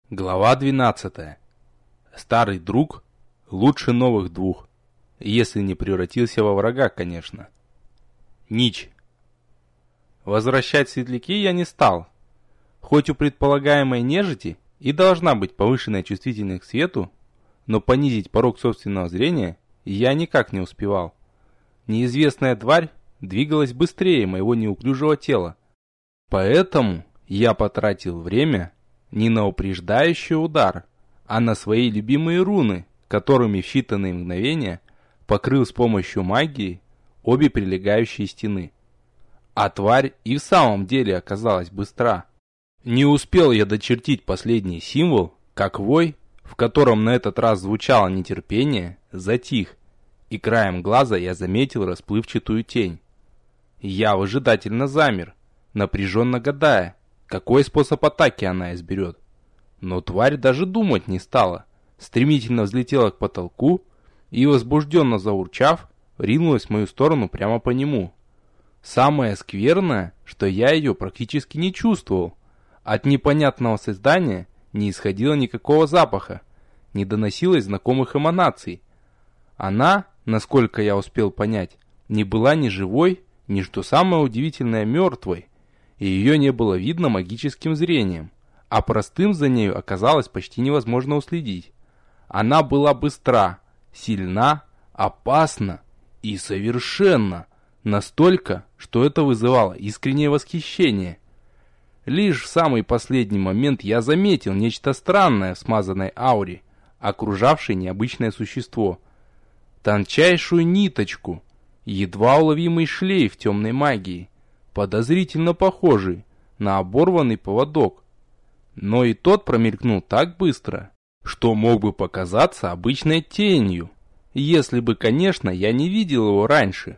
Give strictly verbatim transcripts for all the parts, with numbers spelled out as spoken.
Глава двенадцатая. Старый друг лучше новых двух, если не превратился во врага, конечно. Нич. Возвращать светляки я не стал. Хоть у предполагаемой нежити и должна быть повышенная чувствительность к свету, но понизить порог собственного зрения я никак не успевал. Неизвестная тварь двигалась быстрее моего неуклюжего тела, поэтому я потратил время не на упреждающий удар, а на свои любимые руны, которыми в считанные мгновения покрыл с помощью магии обе прилегающие стены. А тварь и в самом деле оказалась быстра. Не успел я дочертить последний символ, как вой, в котором на этот раз звучало нетерпение, затих, и краем глаза я заметил расплывчатую тень. Я выжидательно замер, напряженно гадая, какой способ атаки она изберет. Но тварь даже думать не стала, стремительно взлетела к потолку и, возбужденно заурчав, ринулась в мою сторону прямо по нему. Самое скверное, что я ее практически не чувствовал. От непонятного создания не исходило никакого запаха, не доносилось знакомых эманаций. Она, насколько я успел понять, не была ни живой, ни, что самое удивительное, мертвой, и ее не было видно магическим зрением, а простым за нею оказалось почти невозможно уследить. Она была быстра, сильна, опасна и совершенна, настолько, что это вызывало искреннее восхищение. Лишь в самый последний момент я заметил нечто странное в смазанной ауре, окружавшей необычное существо. Тончайшую ниточку, едва уловимый шлейф темной магии, подозрительно похожий на оборванный поводок. Но и тот промелькнул так быстро, что мог бы показаться обычной тенью, если бы, конечно, я не видел его раньше.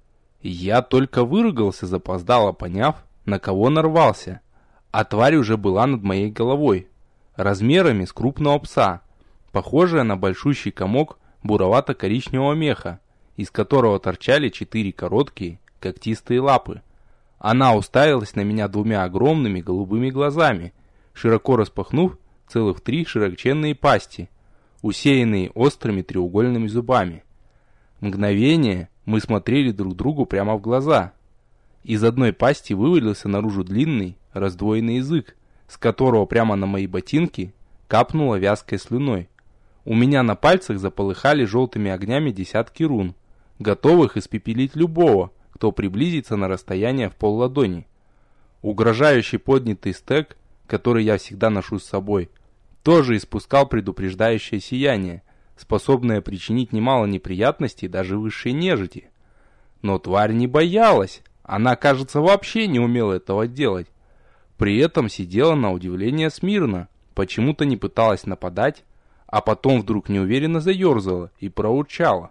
Я только выругался, запоздало поняв, на кого нарвался, а тварь уже была над моей головой, размерами с крупного пса, похожая на большущий комок буровато-коричневого меха, из которого торчали четыре короткие когтистые лапы. Она уставилась на меня двумя огромными голубыми глазами, широко распахнув целых три широченные пасти, усеянные острыми треугольными зубами. Мгновение мы смотрели друг другу прямо в глаза. Из одной пасти вывалился наружу длинный, раздвоенный язык, с которого прямо на мои ботинки капнуло вязкой слюной. У меня на пальцах заполыхали желтыми огнями десятки рун, готовых испепелить любого, кто приблизится на расстояние в полладони. Угрожающий поднятый стек, который я всегда ношу с собой, тоже испускал предупреждающее сияние, способное причинить немало неприятностей даже высшей нежити. Но тварь не боялась, она, кажется, вообще не умела этого делать. При этом сидела на удивление смирно, почему-то не пыталась нападать, а потом вдруг неуверенно заерзала и проурчала.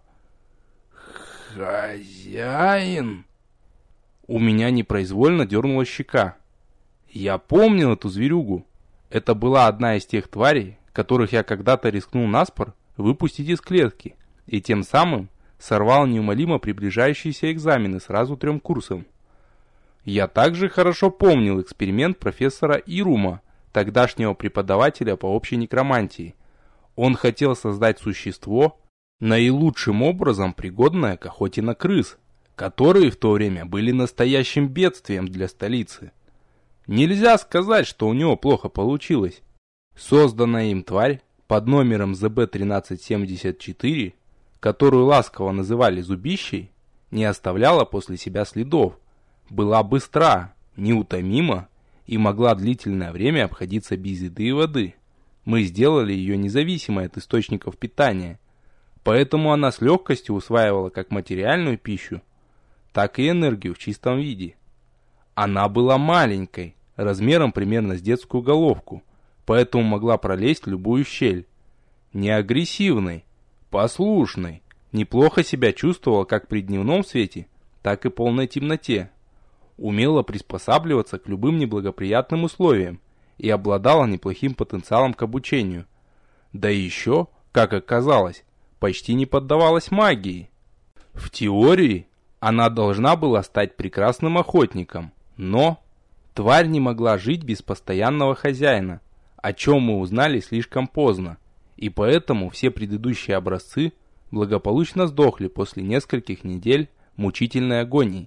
«Хозяин!» У меня непроизвольно дернула щека. Я помнил эту зверюгу. Это была одна из тех тварей, которых я когда-то рискнул наспор выпустить из клетки, и тем самым сорвал неумолимо приближающиеся экзамены сразу трем курсам. Я также хорошо помнил эксперимент профессора Ирума, тогдашнего преподавателя по общей некромантии. Он хотел создать существо, наилучшим образом пригодное к охоте на крыс, которые в то время были настоящим бедствием для столицы. Нельзя сказать, что у него плохо получилось. Созданная им тварь под номером зэ бэ тринадцать семьдесят четыре, которую ласково называли зубищей, не оставляла после себя следов, была быстра, неутомима и могла длительное время обходиться без еды и воды. Мы сделали ее независимой от источников питания, поэтому она с легкостью усваивала как материальную пищу, так и энергию в чистом виде. Она была маленькой, размером примерно с детскую головку, поэтому могла пролезть в любую щель. Не агрессивной, послушной, неплохо себя чувствовала как при дневном свете, так и полной темноте. Умела приспосабливаться к любым неблагоприятным условиям и обладала неплохим потенциалом к обучению. Да и еще, как оказалось, почти не поддавалась магии. В теории она должна была стать прекрасным охотником, но тварь не могла жить без постоянного хозяина, о чем мы узнали слишком поздно, и поэтому все предыдущие образцы благополучно сдохли после нескольких недель мучительной агонии.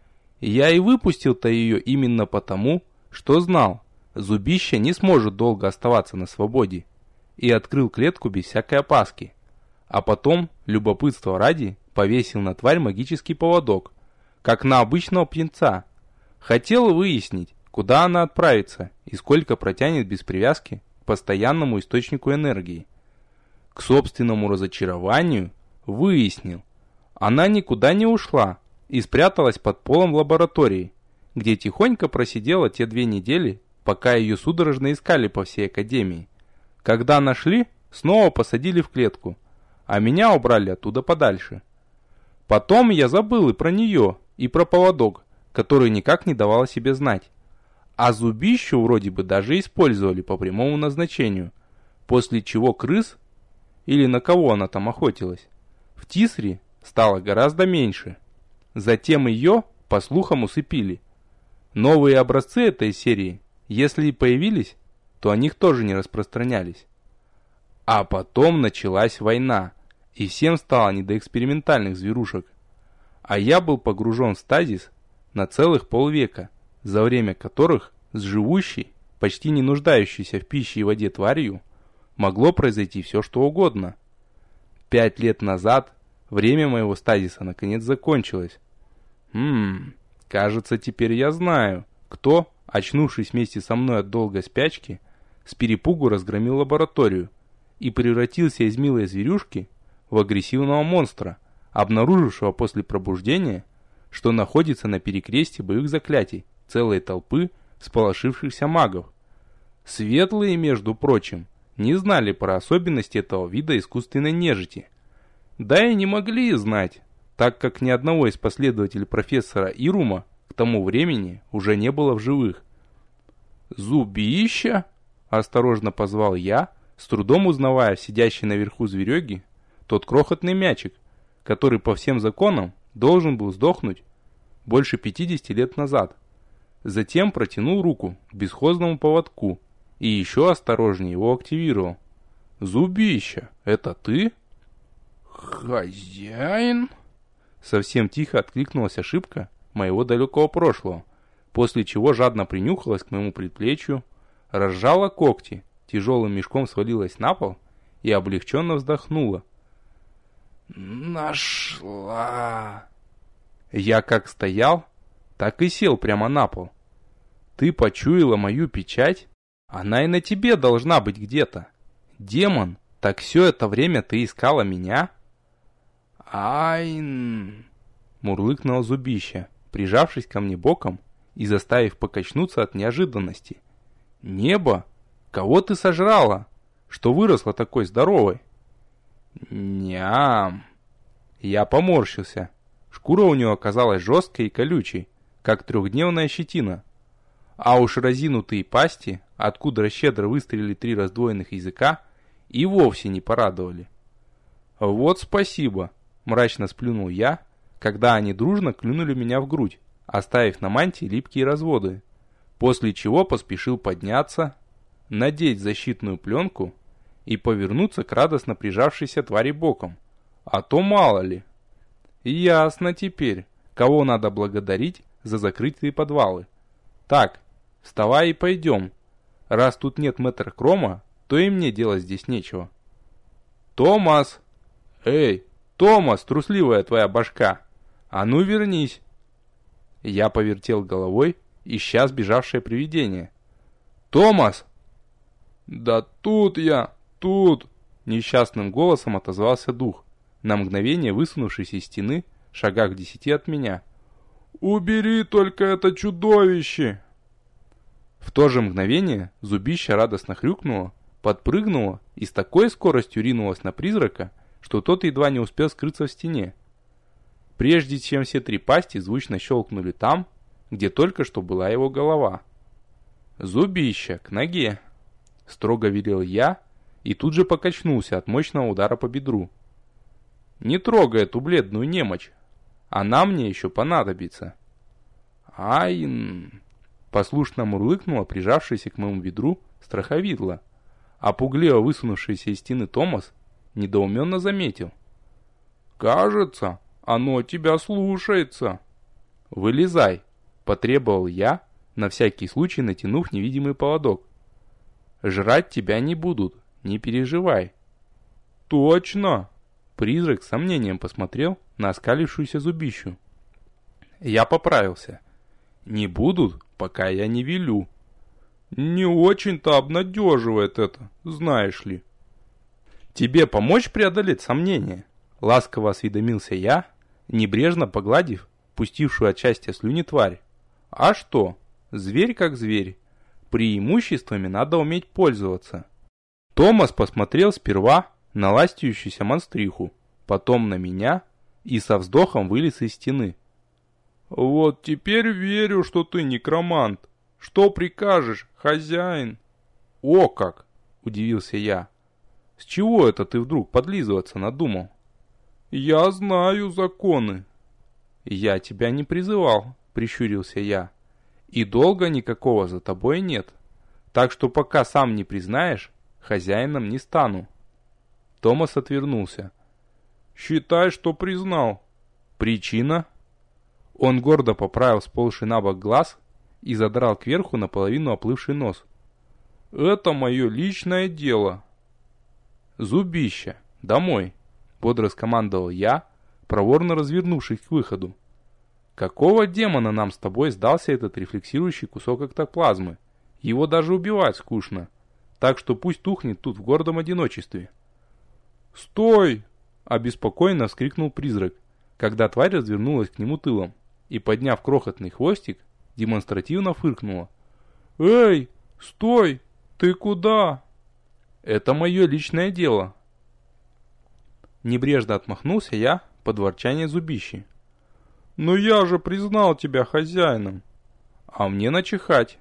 Я и выпустил-то ее именно потому, что знал, зубище не сможет долго оставаться на свободе, и открыл клетку без всякой опаски. А потом, любопытство ради, повесил на тварь магический поводок, как на обычного птенца. Хотел выяснить, куда она отправится и сколько протянет без привязки к постоянному источнику энергии. К собственному разочарованию выяснил, она никуда не ушла и спряталась под полом лаборатории, где тихонько просидела те две недели, пока ее судорожно искали по всей академии. Когда нашли, снова посадили в клетку, а меня убрали оттуда подальше. Потом я забыл и про нее, и про поводок, который никак не давал о себе знать. А зубищу вроде бы даже использовали по прямому назначению, после чего крыс, или на кого она там охотилась, в Тисре стало гораздо меньше. Затем ее, по слухам, усыпили. Новые образцы этой серии, если и появились, то о них тоже не распространялись. А потом началась война, и всем стало не до экспериментальных зверушек. А я был погружен в стазис на целых полвека, за время которых с живущей, почти не нуждающейся в пище и воде тварью, могло произойти все что угодно. Пять лет назад время моего стазиса наконец закончилось. Хм, кажется, теперь я знаю, кто, очнувшись вместе со мной от долгой спячки, с перепугу разгромил лабораторию и превратился из милой зверюшки в агрессивного монстра, обнаружившего после пробуждения, что находится на перекрестье боевых заклятий целой толпы всполошившихся магов. Светлые, между прочим, не знали про особенности этого вида искусственной нежити. Да и не могли знать, так как ни одного из последователей профессора Ирума к тому времени уже не было в живых. «Зубища?» – осторожно позвал я, с трудом узнавая в сидящей наверху звереги тот крохотный мячик, который по всем законам должен был сдохнуть больше пятидесяти лет назад. Затем протянул руку к бесхозному поводку и еще осторожнее его активировал. «Зубища, это ты?» «Хозяин?» Совсем тихо откликнулась ошибка моего далекого прошлого, после чего жадно принюхалась к моему предплечью, разжала когти, тяжелым мешком свалилась на пол и облегченно вздохнула. «Нашла!» Я как стоял, так и сел прямо на пол. «Ты почуяла мою печать? Она и на тебе должна быть где-то. Демон, так все это время ты искала меня?» «Айн!» мурлыкнуло зубище, прижавшись ко мне боком и заставив покачнуться от неожиданности. «Небо? Кого ты сожрала? Что выросла такой здоровой?» «Ням!» Я поморщился. Шкура у него оказалась жесткой и колючей, как трехдневная щетина. А уж разинутые пасти, откуда щедро выстрелили три раздвоенных языка, и вовсе не порадовали. «Вот спасибо!» — мрачно сплюнул я, когда они дружно клюнули меня в грудь, оставив на мантии липкие разводы, после чего поспешил подняться, надеть защитную пленку и повернуться к радостно прижавшейся твари боком. А то мало ли. Ясно теперь, кого надо благодарить за закрытые подвалы. Так, вставай и пойдем. Раз тут нет мэтра Крома, то и мне делать здесь нечего. Томас! Эй, Томас, трусливая твоя башка! А ну вернись! Я повертел головой, ища сбежавшее привидение. Томас! Да тут я, тут! Несчастным голосом отозвался дух, на мгновение высунувшийся из стены, шагах в десяти от меня. «Убери только это чудовище!» В то же мгновение зубище радостно хрюкнуло, подпрыгнуло и с такой скоростью ринулось на призрака, что тот едва не успел скрыться в стене. Прежде чем все три пасти звучно щелкнули там, где только что была его голова. «Зубище, к ноге!» — строго велел я и тут же покачнулся от мощного удара по бедру. «Не трогай эту бледную немочь, она мне еще понадобится». «Айн!» — Послушно мурлыкнула прижавшаяся к моему бедру страховидла, а пугливо высунувшийся из стены Томас недоуменно заметил. «Кажется, оно тебя слушается». «Вылезай», — потребовал я, на всякий случай натянув невидимый поводок. «Жрать тебя не будут, не переживай». «Точно?» Призрак с сомнением посмотрел на оскалившуюся зубищу. Я поправился. «Не будут, пока я не велю». «Не очень-то обнадеживает это, знаешь ли». «Тебе помочь преодолеть сомнения?» Ласково осведомился я, небрежно погладив пустившую от счастья слюни тварь. «А что? Зверь как зверь. Преимуществами надо уметь пользоваться». Томас посмотрел сперва на ластящуюся монстриху, потом на меня и со вздохом вылез из стены. «Вот теперь верю, что ты некромант. Что прикажешь, хозяин?» «О как!» — удивился я. «С чего это ты вдруг подлизываться надумал?» «Я знаю законы». «Я тебя не призывал», — прищурился я. «И долга никакого за тобой нет. Так что пока сам не признаешь, хозяином не стану». Томас отвернулся. «Считай, что признал». «Причина?» Он гордо поправил сползший на бок глаз и задрал кверху наполовину оплывший нос. «Это мое личное дело». «Зубище, домой», — бодро скомандовал я, проворно развернувшись к выходу. «Какого демона нам с тобой сдался этот рефлексирующий кусок эктоплазмы? Его даже убивать скучно, так что пусть тухнет тут в гордом одиночестве». «Стой!» — обеспокоенно вскрикнул призрак, когда тварь развернулась к нему тылом и, подняв крохотный хвостик, демонстративно фыркнула. «Эй, стой! Ты куда?» «Это мое личное дело». Небрежно отмахнулся я под ворчание зубищи. «Но я же признал тебя хозяином». «А мне начихать».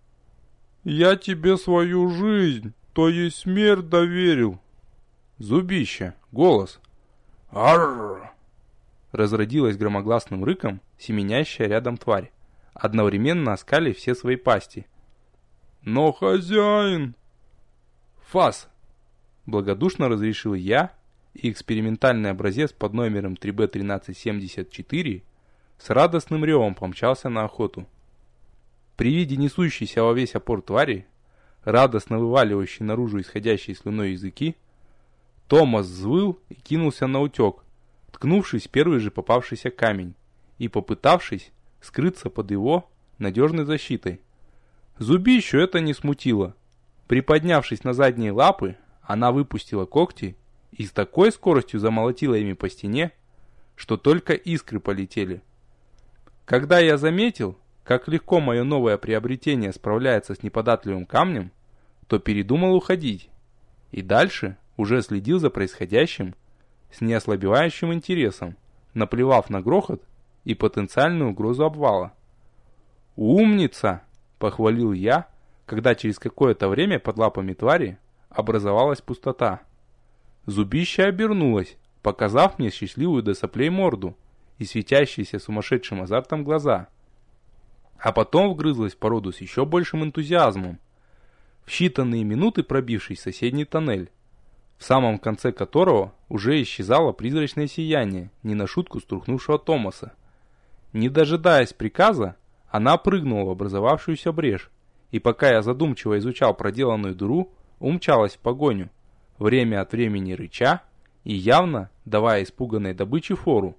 «Я тебе свою жизнь, то есть смерть доверил». «Зубище, голос». «Арррр!» Разродилась громогласным рыком семенящая рядом тварь, одновременно оскалив все свои пасти. «Но хозяин...» «Фас!» Благодушно разрешил я, и экспериментальный образец под номером три бэ тринадцать семьдесят четыре с радостным ревом помчался на охоту. При виде несущейся во весь опор твари, радостно вываливающей наружу исходящие слюной языки, Томас взвыл и кинулся на утек, ткнувшись в первый же попавшийся камень и попытавшись скрыться под его надежной защитой. Зубищу это не смутило. Приподнявшись на задние лапы, она выпустила когти и с такой скоростью замолотила ими по стене, что только искры полетели. Когда я заметил, как легко мое новое приобретение справляется с неподатливым камнем, то передумал уходить, и дальше уже следил за происходящим с неослабевающим интересом, наплевав на грохот и потенциальную угрозу обвала. «Умница!» — похвалил я, когда через какое-то время под лапами твари образовалась пустота. Зубище обернулось, показав мне счастливую до соплей морду и светящиеся сумасшедшим азартом глаза. А потом вгрызлась в породу с еще большим энтузиазмом, в считанные минуты пробившись в соседний тоннель, в самом конце которого уже исчезало призрачное сияние, не на шутку струхнувшего Томаса. Не дожидаясь приказа, она прыгнула в образовавшуюся брешь, и пока я задумчиво изучал проделанную дыру, умчалась в погоню, время от времени рыча и явно давая испуганной добыче фору.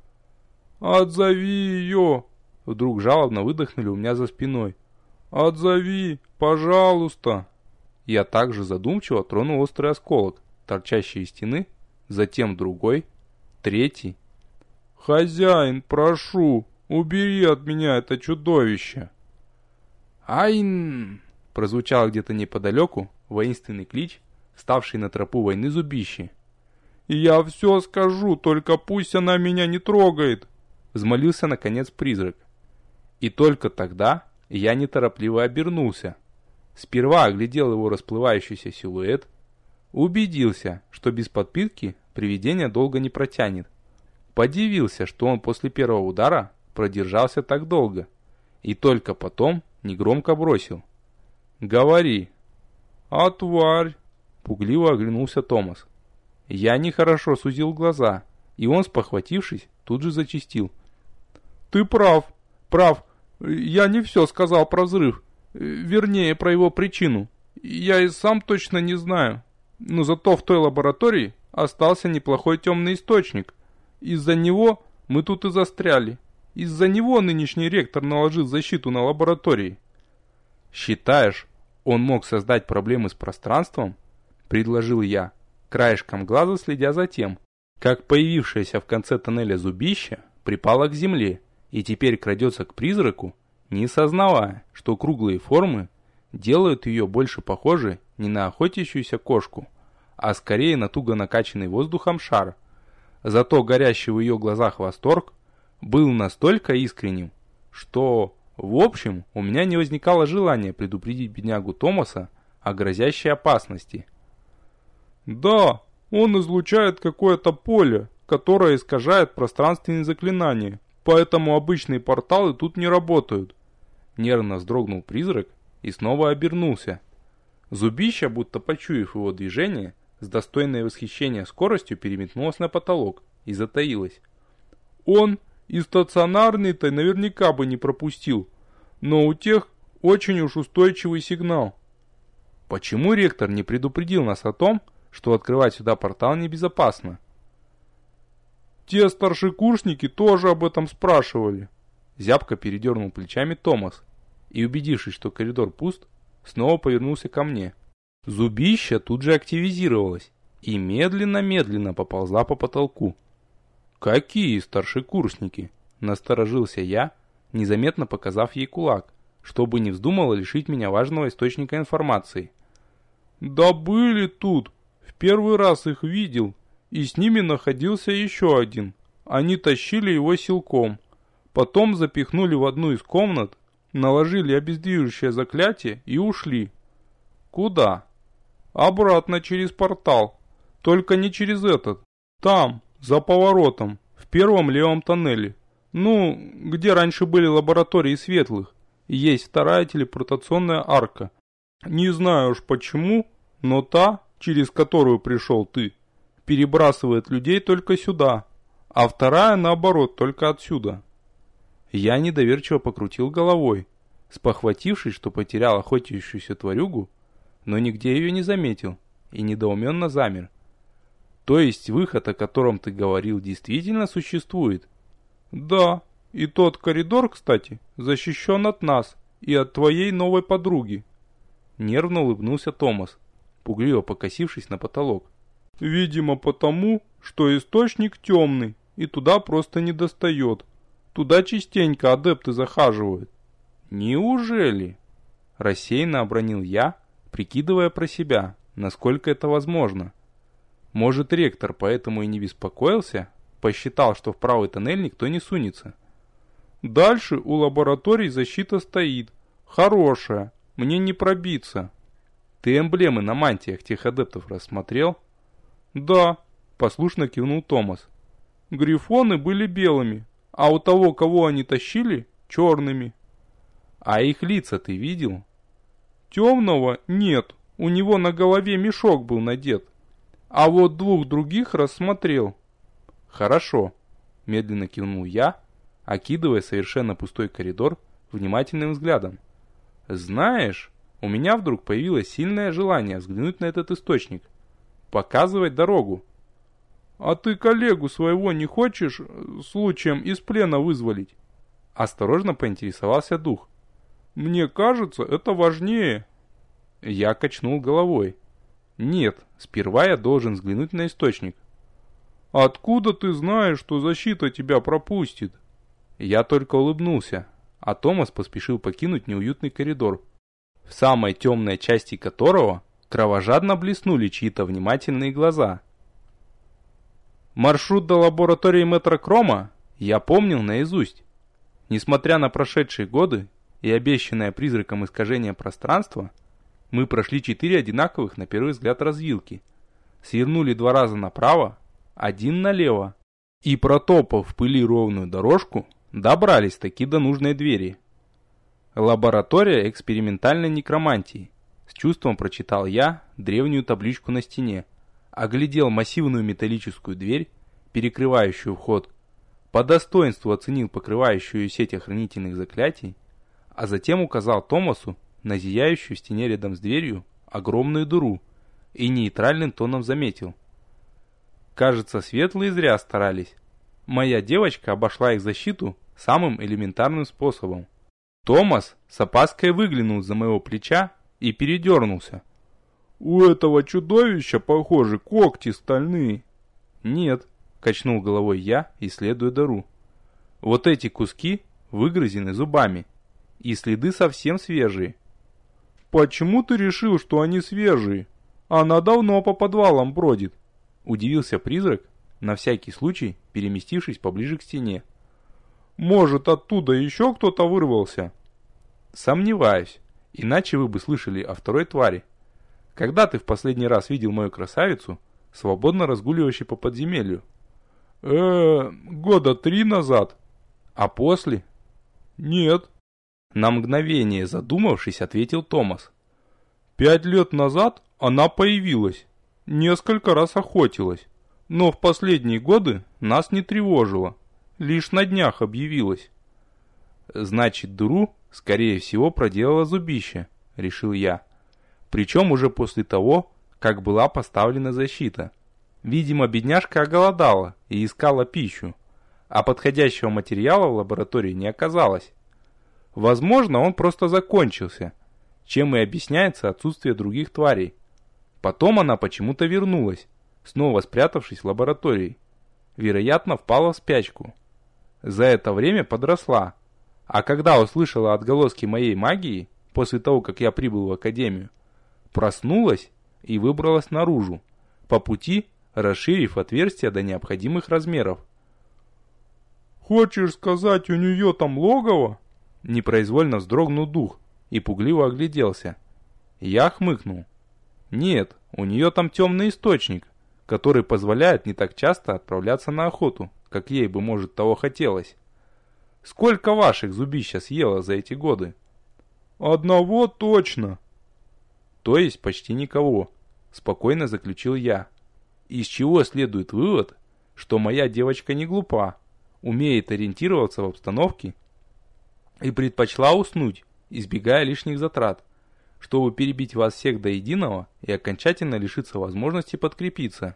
«Отзови ее!» — вдруг жалобно выдохнули у меня за спиной. «Отзови, пожалуйста!» Я также задумчиво тронул острый осколок, торчащий из стены, затем другой, третий. «Хозяин, прошу, убери от меня это чудовище!» «Айн!» — прозвучал где-то неподалеку воинственный клич, ставший на тропу войны зубищи. «Я все скажу, только пусть она меня не трогает!» — взмолился наконец призрак. И только тогда я неторопливо обернулся. Сперва оглядел его расплывающийся силуэт, убедился, что без подпитки привидение долго не протянет. Подивился, что он после первого удара продержался так долго, и только потом негромко бросил: «Говори». «А тварь?» — пугливо оглянулся Томас. Я нехорошо сузил глаза, и он, спохватившись, тут же зачастил: «Ты прав, прав. Я не все сказал про взрыв. Вернее, про его причину. Я и сам точно не знаю. Но зато в той лаборатории остался неплохой темный источник. Из-за него мы тут и застряли. Из-за него нынешний ректор наложил защиту на лаборатории». «Считаешь, он мог создать проблемы с пространством?» — предложил я, краешком глаза следя за тем, как появившееся в конце тоннеля зубище припало к земле и теперь крадется к призраку, не сознавая, что круглые формы делают ее больше похожей не на охотящуюся кошку, а скорее на туго накачанный воздухом шар. Зато горящий в ее глазах восторг был настолько искренним, что, в общем, у меня не возникало желания предупредить беднягу Томаса о грозящей опасности. «Да, он излучает какое-то поле, которое искажает пространственные заклинания, поэтому обычные порталы тут не работают». Нервно вздрогнул призрак и снова обернулся. Зубище, будто почуяв его движение, с достойной восхищения скоростью переметнулось на потолок и затаилось. «Он и стационарный-то наверняка бы не пропустил, но у тех очень уж устойчивый сигнал». «Почему ректор не предупредил нас о том, что открывать сюда портал небезопасно?» «Те старшекурсники тоже об этом спрашивали». Зябко передернул плечами Томас и, убедившись, что коридор пуст, снова повернулся ко мне. Зубища тут же активизировалась и медленно-медленно поползла по потолку. «Какие старшекурсники?» — насторожился я, незаметно показав ей кулак, чтобы не вздумала лишить меня важного источника информации. «Да были тут. В первый раз их видел, и с ними находился еще один. Они тащили его силком. Потом запихнули в одну из комнат, наложили обездвиживающее заклятие и ушли». «Куда?» «Обратно через портал. Только не через этот. Там, за поворотом, в первом левом тоннеле. Ну, где раньше были лаборатории светлых. Есть вторая телепортационная арка. Не знаю уж почему, но та, через которую пришел ты, перебрасывает людей только сюда, а вторая, наоборот, только отсюда». Я недоверчиво покрутил головой, спохватившись, что потерял охотящуюся тварюгу, но нигде ее не заметил и недоуменно замер. «То есть выход, о котором ты говорил, действительно существует?» «Да, и тот коридор, кстати, защищен от нас и от твоей новой подруги». Нервно улыбнулся Томас, пугливо покосившись на потолок. «Видимо потому, что источник темный и туда просто не достает. Туда частенько адепты захаживают». «Неужели?» — рассеянно обронил я, прикидывая про себя, насколько это возможно. Может, ректор поэтому и не беспокоился, посчитал, что в правый тоннель никто не сунется. «Дальше у лабораторий защита стоит. Хорошая, мне не пробиться». «Ты эмблемы на мантиях тех адептов рассмотрел?» «Да», — послушно кивнул Томас. «Грифоны были белыми, а у того, кого они тащили, черными». «А их лица ты видел?» «Темного нет, у него на голове мешок был надет. А вот двух других рассмотрел». «Хорошо», — медленно кивнул я, окидывая совершенно пустой коридор внимательным взглядом. «Знаешь, у меня вдруг появилось сильное желание взглянуть на этот источник. Показывать дорогу». «А ты коллегу своего не хочешь случаем из плена вызволить?» Осторожно поинтересовался дух. «Мне кажется, это важнее». Я качнул головой. «Нет, сперва я должен взглянуть на источник». «Откуда ты знаешь, что защита тебя пропустит?» Я только улыбнулся, а Томас поспешил покинуть неуютный коридор, в самой темной части которого кровожадно блеснули чьи-то внимательные глаза. Маршрут до лаборатории мэтра Крома я помнил наизусть. Несмотря на прошедшие годы и обещанное призраком искажение пространства, мы прошли четыре одинаковых на первый взгляд развилки, свернули два раза направо, один налево, и, протопав в пыли ровную дорожку, добрались таки до нужной двери. Лаборатория экспериментальной некромантии. С чувством прочитал я древнюю табличку на стене, оглядел массивную металлическую дверь, перекрывающую вход, по достоинству оценил покрывающую сеть охранительных заклятий, а затем указал Томасу на зияющую в стене рядом с дверью огромную дыру и нейтральным тоном заметил. Кажется, светлые зря старались. Моя девочка обошла их защиту самым элементарным способом. Томас с опаской выглянул за моего плеча и передернулся. «У этого чудовища, похоже, когти стальные». «Нет», — качнул головой я, исследуя дыру. «Вот эти куски выгрызены зубами, и следы совсем свежие». «Почему ты решил, что они свежие? Она давно по подвалам бродит», — удивился призрак, на всякий случай переместившись поближе к стене. «Может, оттуда еще кто-то вырвался?» «Сомневаюсь, иначе вы бы слышали о второй твари. Когда ты в последний раз видел мою красавицу, свободно разгуливающей по подземелью?» «Э-э, года три назад». «А после?» «Нет». На мгновение задумавшись, ответил Томас. «Пять лет назад она появилась, несколько раз охотилась, но в последние годы нас не тревожила, лишь на днях объявилась». «Значит, дыру, скорее всего, проделала зубище», — решил я. Причем уже после того, как была поставлена защита. Видимо, бедняжка оголодала и искала пищу, а подходящего материала в лаборатории не оказалось. Возможно, он просто закончился, чем и объясняется отсутствие других тварей. Потом она почему-то вернулась, снова спрятавшись в лаборатории. Вероятно, впала в спячку. За это время подросла, а когда услышала отголоски моей магии, после того, как я прибыл в академию, проснулась и выбралась наружу, по пути расширив отверстия до необходимых размеров. «Хочешь сказать, у нее там логово?» Непроизвольно вздрогнул дух и пугливо огляделся. Я хмыкнул. «Нет, у нее там темный источник, который позволяет не так часто отправляться на охоту, как ей бы, может, того хотелось. Сколько ваших зубища съела за эти годы?» «Одного точно». «То есть почти никого», — спокойно заключил я. Из чего следует вывод, что моя девочка не глупа, умеет ориентироваться в обстановке и предпочла уснуть, избегая лишних затрат, чтобы перебить вас всех до единого и окончательно лишиться возможности подкрепиться.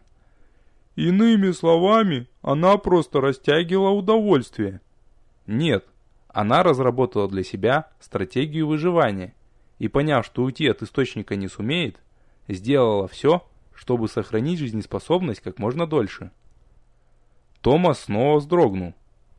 «Иными словами, она просто растягивала удовольствие». «Нет, она разработала для себя стратегию выживания и, поняв, что уйти от источника не сумеет, сделала все, чтобы сохранить жизнеспособность как можно дольше». Томас снова вздрогнул.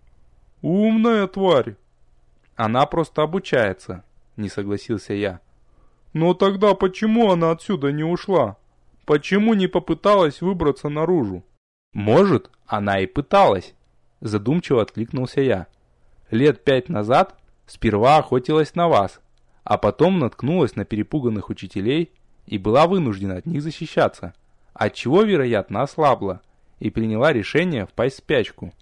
«Умная тварь». «Она просто обучается», — не согласился я. «Но тогда почему она отсюда не ушла? Почему не попыталась выбраться наружу?» «Может, она и пыталась», — задумчиво откликнулся я. «Лет пять назад сперва охотилась на вас, а потом наткнулась на перепуганных учителей и была вынуждена от них защищаться, отчего, вероятно, ослабла и приняла решение впасть в спячку».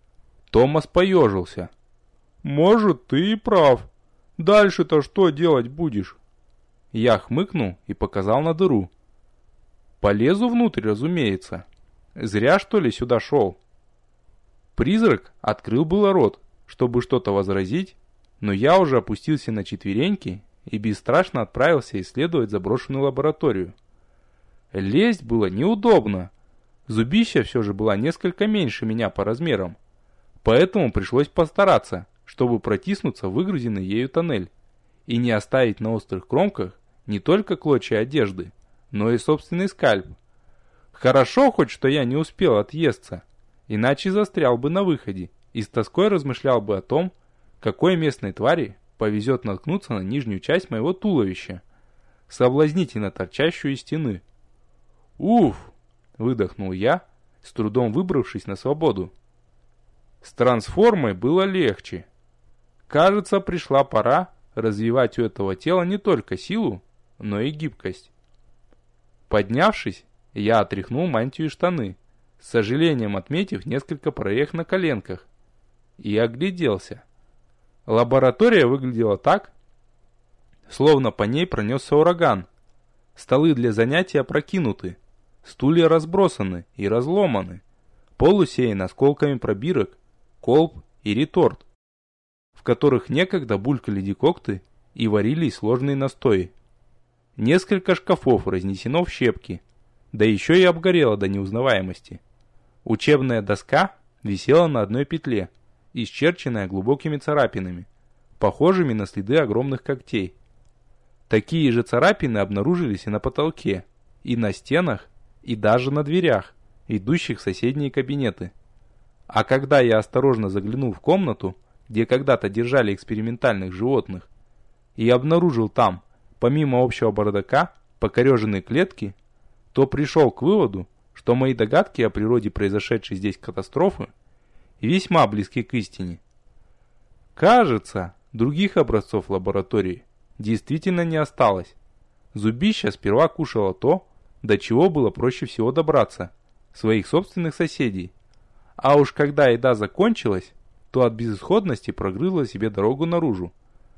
Томас поежился. «Может, ты и прав. Дальше-то что делать будешь?» Я хмыкнул и показал на дыру. «Полезу внутрь, разумеется. Зря, что ли, сюда шел?» Призрак открыл было рот, чтобы что-то возразить, но я уже опустился на четвереньки и бесстрашно отправился исследовать заброшенную лабораторию. Лезть было неудобно. Зубища все же была несколько меньше меня по размерам, поэтому пришлось постараться, чтобы протиснуться в выгрузенный ею тоннель и не оставить на острых кромках не только клочья одежды, но и собственный скальп. Хорошо хоть, что я не успел отъесться, иначе застрял бы на выходе и с тоской размышлял бы о том, какой местной твари повезет наткнуться на нижнюю часть моего туловища, соблазнительно торчащую из стены. «Уф!» — выдохнул я, с трудом выбравшись на свободу. С трансформой было легче. Кажется, пришла пора развивать у этого тела не только силу, но и гибкость. Поднявшись, я отряхнул мантию и штаны, с сожалением отметив несколько прорех на коленках, и огляделся. Лаборатория выглядела так, словно по ней пронесся ураган. Столы для занятий опрокинуты, стулья разбросаны и разломаны, пол усеян осколками пробирок, колб и реторт, в которых некогда булькали декокты и варились сложные настои. Несколько шкафов разнесено в щепки, да еще и обгорело до неузнаваемости. Учебная доска висела на одной петле, исчерченная глубокими царапинами, похожими на следы огромных когтей. Такие же царапины обнаружились и на потолке, и на стенах, и даже на дверях, ведущих в соседние кабинеты. А когда я осторожно заглянул в комнату, где когда-то держали экспериментальных животных, и обнаружил там, помимо общего бардака, покореженные клетки, то пришел к выводу, что мои догадки о природе произошедшей здесь катастрофы весьма близки к истине. Кажется, других образцов лаборатории действительно не осталось. Зубища сперва кушала то, до чего было проще всего добраться, своих собственных соседей. А уж когда еда закончилась, то от безысходности прогрызла себе дорогу наружу.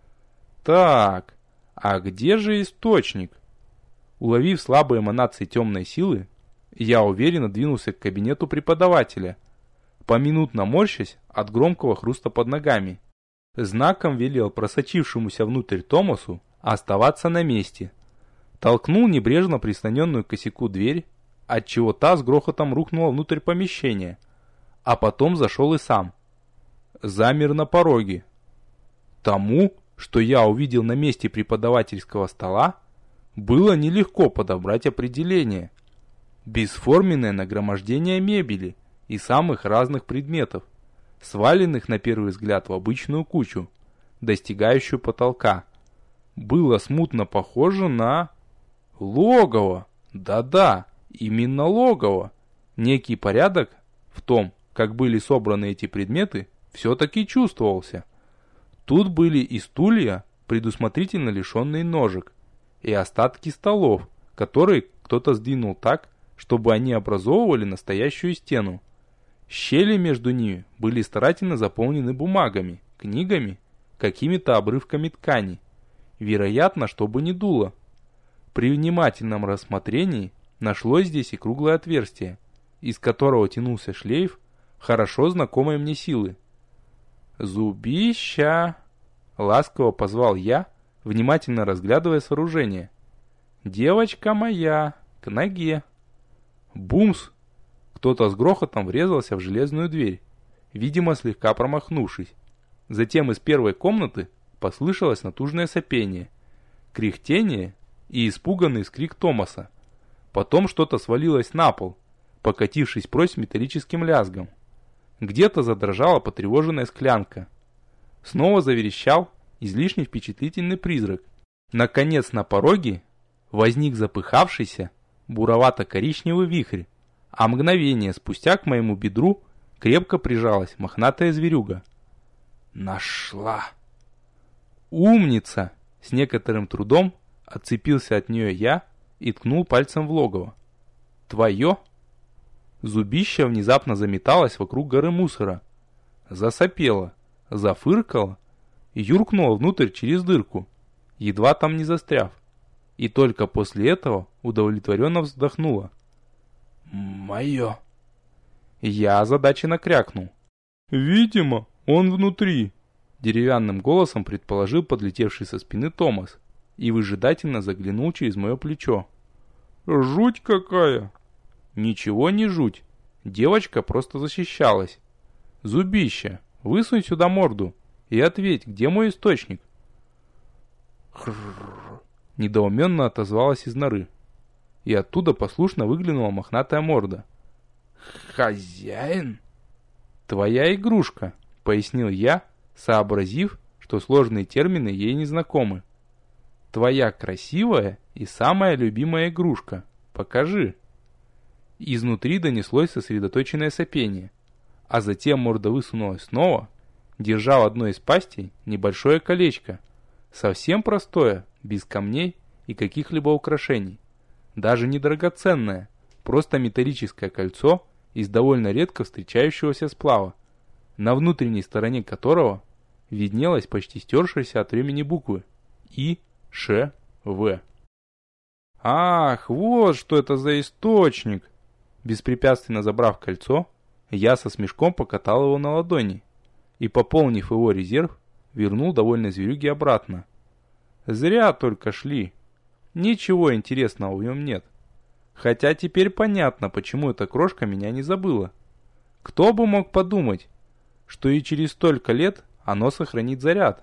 Так, а где же источник? Уловив слабые эманации темной силы, я уверенно двинулся к кабинету преподавателя, поминутно морщась от громкого хруста под ногами. Знаком велел просочившемуся внутрь Томасу оставаться на месте. Толкнул небрежно прислоненную к косяку дверь, отчего та с грохотом рухнула внутрь помещения, а потом зашел и сам. Замер на пороге. Тому, что я увидел на месте преподавательского стола, было нелегко подобрать определение. Бесформенное нагромождение мебели и самых разных предметов, сваленных на первый взгляд в обычную кучу, достигающую потолка, было смутно похоже на логово. Да-да, именно логово. Некий порядок в том, как были собраны эти предметы, все-таки чувствовался. Тут были и стулья, предусмотрительно лишенные ножек, и остатки столов, которые кто-то сдвинул так, чтобы они образовывали настоящую стену. Щели между ними были старательно заполнены бумагами, книгами, какими-то обрывками ткани, вероятно, чтобы не дуло. При внимательном рассмотрении нашлось здесь и круглое отверстие, из которого тянулся шлейф хорошо знакомой мне силы. «Зубища!» — ласково позвал я, внимательно разглядывая сооружение. «Девочка моя, к ноге!» Бумс! Кто-то с грохотом врезался в железную дверь, видимо, слегка промахнувшись. Затем из первой комнаты послышалось натужное сопение, кряхтение и испуганный скрик Томаса. Потом что-то свалилось на пол, покатившись прочь с металлическим лязгом. Где-то задрожала потревоженная склянка. Снова заверещал излишне впечатлительный призрак. Наконец на пороге возник запыхавшийся буровато-коричневый вихрь, а мгновение спустя к моему бедру крепко прижалась мохнатая зверюга. Нашла! Умница! С некоторым трудом отцепился от нее я и ткнул пальцем в логово. Твое? Зубище внезапно заметалось вокруг горы мусора. Засопело, зафыркало и юркнуло внутрь через дырку, едва там не застряв. И только после этого удовлетворенно вздохнула. «Мое!» Я озадаченно крякнул. «Видимо, он внутри!» Деревянным голосом предположил подлетевший со спины Томас и выжидательно заглянул через мое плечо. «Жуть какая!» «Ничего не жуть. Девочка просто защищалась. Зубище, высунь сюда морду и ответь, где мой источник?» «Хрррр!» Недоуменно отозвалась из норы. И оттуда послушно выглянула мохнатая морда. «Хозяин?» «Твоя игрушка», — пояснил я, сообразив, что сложные термины ей не знакомы. «Твоя красивая и самая любимая игрушка. Покажи». Изнутри донеслось сосредоточенное сопение, а затем морда высунулась снова, держа в одной из пастей небольшое колечко, совсем простое, без камней и каких-либо украшений. Даже не драгоценное, просто металлическое кольцо из довольно редко встречающегося сплава, на внутренней стороне которого виднелась почти стершаяся от времени буквы И Ш. В. Ах, вот что это за источник! Беспрепятственно забрав кольцо, я со смешком покатал его на ладони и, пополнив его резерв, вернул довольно зверюге обратно. Зря только шли. Ничего интересного в нем нет. Хотя теперь понятно, почему эта крошка меня не забыла. Кто бы мог подумать, что и через столько лет оно сохранит заряд.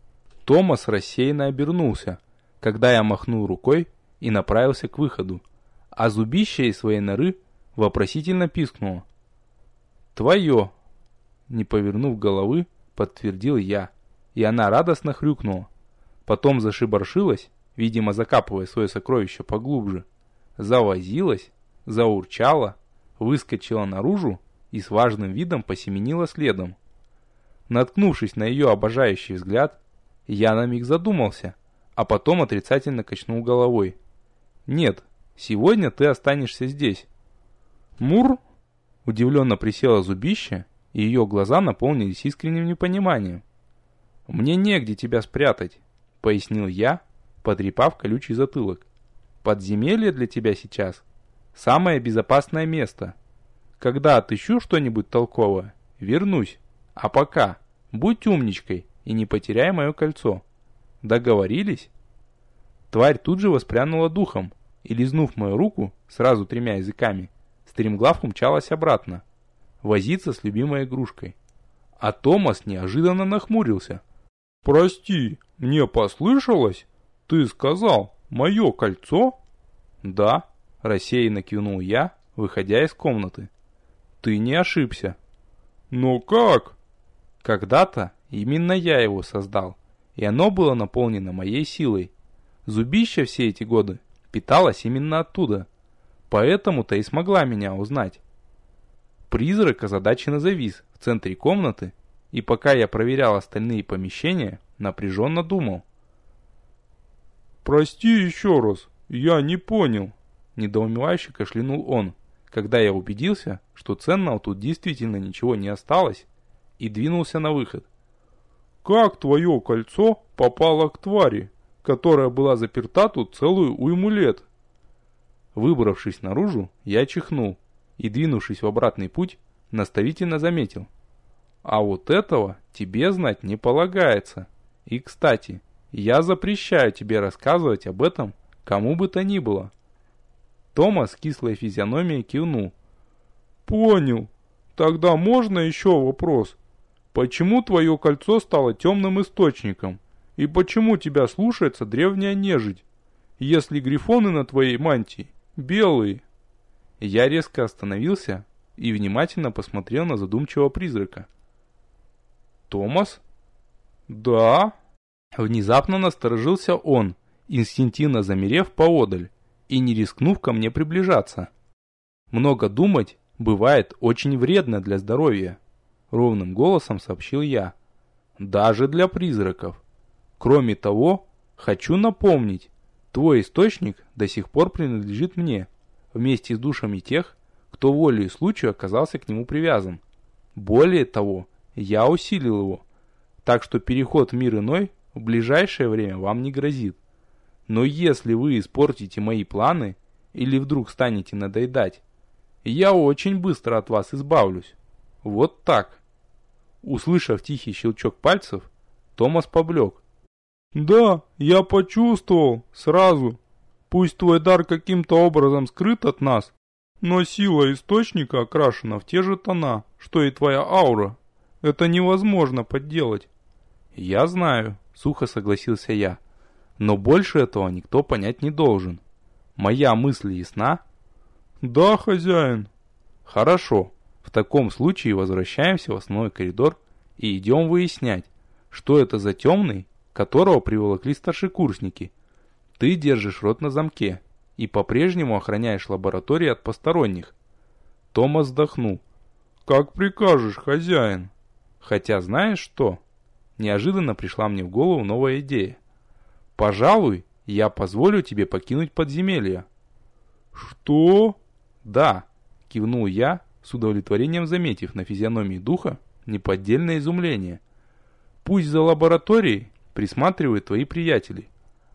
Томас рассеянно обернулся, когда я махнул рукой и направился к выходу, а зубище из своей норы вопросительно пискнуло. «Твое!» Не повернув головы, подтвердил я, и она радостно хрюкнула. Потом зашибаршилась, видимо закапывая свое сокровище поглубже, завозилась, заурчала, выскочила наружу и с важным видом посеменила следом. Наткнувшись на ее обожающий взгляд, я на миг задумался, а потом отрицательно качнул головой. «Нет, сегодня ты останешься здесь». «Мур?» Удивленно присела зубище, и ее глаза наполнились искренним непониманием. «Мне негде тебя спрятать», — пояснил я, потрепав колючий затылок. «Подземелье для тебя сейчас самое безопасное место. Когда отыщу что-нибудь толковое, вернусь. А пока будь умничкой и не потеряй мое кольцо. Договорились?» Тварь тут же воспрянула духом и, лизнув мою руку сразу тремя языками, стремглав умчалась обратно, возиться с любимой игрушкой. А Томас неожиданно нахмурился. «Прости, мне послышалось? Ты сказал, мое кольцо?» «Да», — рассеянно кивнул я, выходя из комнаты. «Ты не ошибся». «Но как?» «Когда-то именно я его создал, и оно было наполнено моей силой. Зубища все эти годы питалась именно оттуда, поэтому-то и смогла меня узнать». Призрак озадаченно завис в центре комнаты, и пока я проверял остальные помещения, напряженно думал. «Прости еще раз, я не понял», — недоумевающе кашлянул он, когда я убедился, что ценного тут действительно ничего не осталось, и двинулся на выход. «Как твое кольцо попало к твари, которая была заперта тут целую уйму лет?» Выбравшись наружу, я чихнул и, двинувшись в обратный путь, наставительно заметил. «А вот этого тебе знать не полагается. И, кстати, я запрещаю тебе рассказывать об этом кому бы то ни было». Томас с кислой физиономией кивнул. «Понял. Тогда можно еще вопрос? Почему твое кольцо стало темным источником? И почему тебя слушается древняя нежить, если грифоны на твоей мантии белые?» Я резко остановился и внимательно посмотрел на задумчивого призрака. «Томас?» «Да?» Внезапно насторожился он, инстинктивно замерев поодаль и не рискнув ко мне приближаться. «Много думать бывает очень вредно для здоровья», — ровным голосом сообщил я. «Даже для призраков. Кроме того, хочу напомнить, твой источник до сих пор принадлежит мне, вместе с душами тех, кто волей и случаю оказался к нему привязан. Более того, я усилил его, так что переход в мир иной в ближайшее время вам не грозит. Но если вы испортите мои планы или вдруг станете надоедать, я очень быстро от вас избавлюсь. Вот так». Услышав тихий щелчок пальцев, Томас поблек. «Да, я почувствовал сразу. Пусть твой дар каким-то образом скрыт от нас, но сила источника окрашена в те же тона, что и твоя аура. Это невозможно подделать». «Я знаю», — сухо согласился я, — «но больше этого никто понять не должен. Моя мысль ясна?» «Да, хозяин». «Хорошо. В таком случае возвращаемся в основной коридор и идем выяснять, что это за темный, которого приволокли старшекурсники. Ты держишь рот на замке и по-прежнему охраняешь лабораторию от посторонних». Томас вздохнул. «Как прикажешь, хозяин». «Хотя знаешь что?» Неожиданно пришла мне в голову новая идея. «Пожалуй, я позволю тебе покинуть подземелье». «Что?» «Да», — кивнул я, с удовлетворением заметив на физиономии духа неподдельное изумление. «Пусть за лабораторией присматривают твои приятели,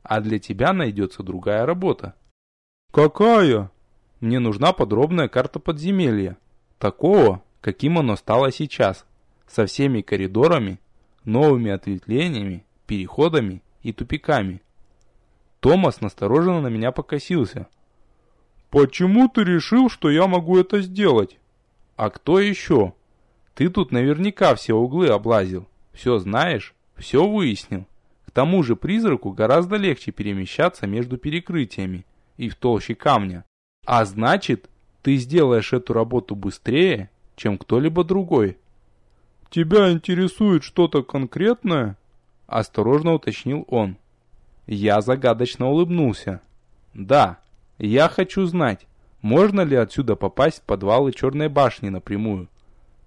а для тебя найдется другая работа. Какая? Мне нужна подробная карта подземелья, такого, каким оно стало сейчас, со всеми коридорами, новыми ответвлениями, переходами и тупиками. Томас настороженно на меня покосился. Почему ты решил, что я могу это сделать? А кто еще? Ты тут наверняка все углы облазил, все знаешь, все выяснил. К тому же призраку гораздо легче перемещаться между перекрытиями и в толще камня. А значит, ты сделаешь эту работу быстрее, чем кто-либо другой. Тебя интересует что-то конкретное? Осторожно уточнил он. Я загадочно улыбнулся. Да, я хочу знать, можно ли отсюда попасть в подвалы Черной башни напрямую.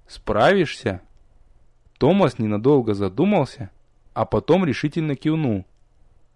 Справишься? Томас ненадолго задумался, а потом решительно кивнул.